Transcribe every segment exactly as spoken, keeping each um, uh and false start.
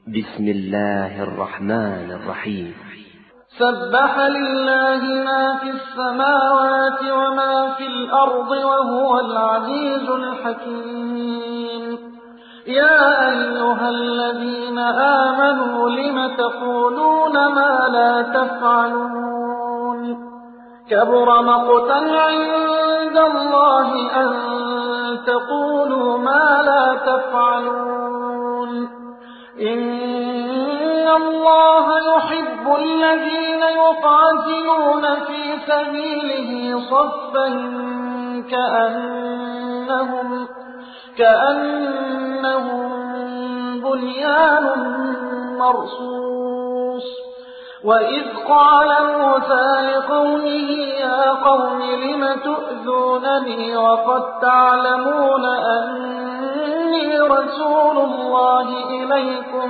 بسم الله الرحمن الرحيم. سبح لله ما في السماوات وما في الأرض وهو العزيز الحكيم. يا أيها الذين آمنوا لم تقولون ما لا تفعلون كبر مقتا عند الله أن تقولوا ما لا تفعلون. إن الله يحب الذين يقاتلون في سبيله صفا كأنهم, كأنهم بنيان مرصوص. وإذ قال موسى لقومه يا قوم لم تؤذونني وقد تعلمون أني رسول الله إليكم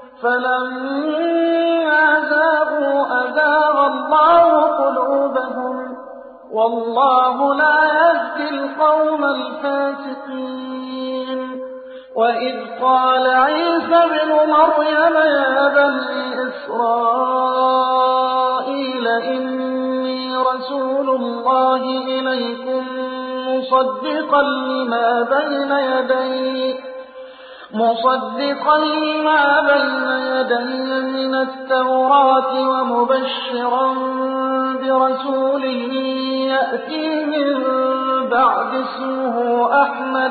فلما زاغوا أزاغ الله قلوبهم والله لا يهدي القوم الفاسقين. وإذ قال عيسى ابن مريم يا بني إسرائيل إني رسول الله إليكم مصدقا لما بين يدي مصدقا لما بين يدي من التوراة ومبشرا برسول يأتي من بعد اسمه أحمد.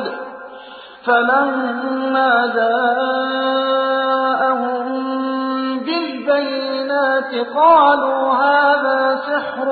فلما جاءهم بالبينات قالوا هذا سحر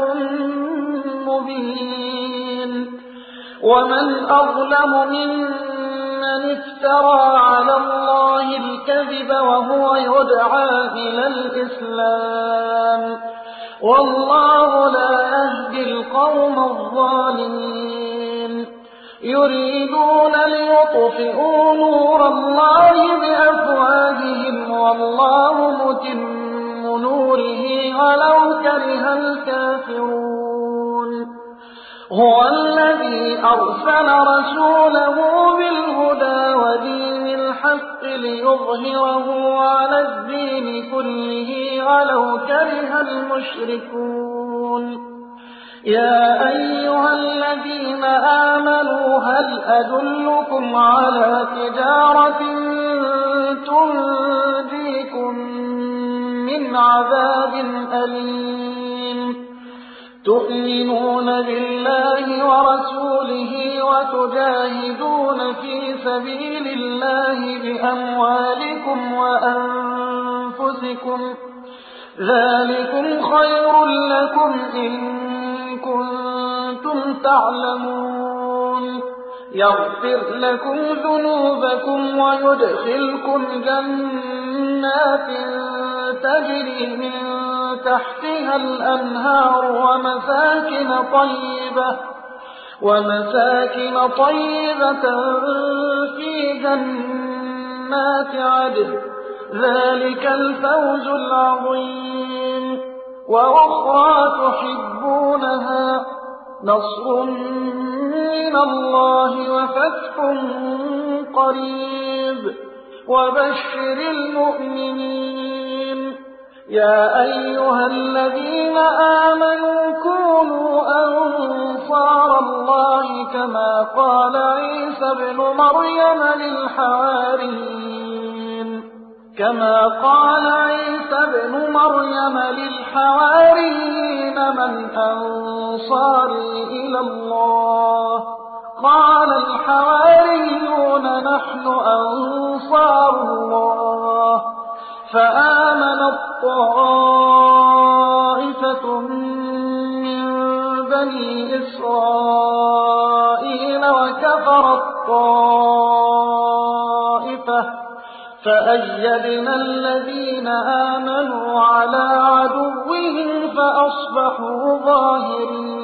مبين. ومن أظلم ممن افترى على الله الكذب وهو يدعى إلى الإسلام والله لا يهدي القوم الظالمين. يريدون ليطفئوا نور الله بأفواههم والله متم نوره ولو كره الكافرون. هو الذي أرسل رسوله بالهدى ودين الحق ليظهره على الدين كله ولو كره المشركون. يا أيها الذين آمنوا هل أدلكم على تجارة تنجيكم من عذاب أليم تؤمنون بالله ورسوله وتجاهدون في سبيل الله بأموالكم وأنفسكم ذلكم خير لكم إن كنتم تعلمون. يغفر لكم ذنوبكم ويدخلكم جنات تجري من تحتها الأنهار ومساكن طيبة ومساكن طيبة في جنات عدن ذلك الفوز العظيم. وأخرى تحبونها نصر من الله وفتح قريب وبشر المؤمنين. يا أيها الذين آمنوا كونوا أنصار الله كما قال عيسى ابن مريم للحواريين كما قال عيسى ابن مريم للحواريين من أنصاري إلى الله قال الحواريون نحن أنصار الله. فآمنت طائفة من بني إسرائيل وكفرت طائفة فأيدنا الذين آمنوا على عدوهم فأصبحوا ظاهرين.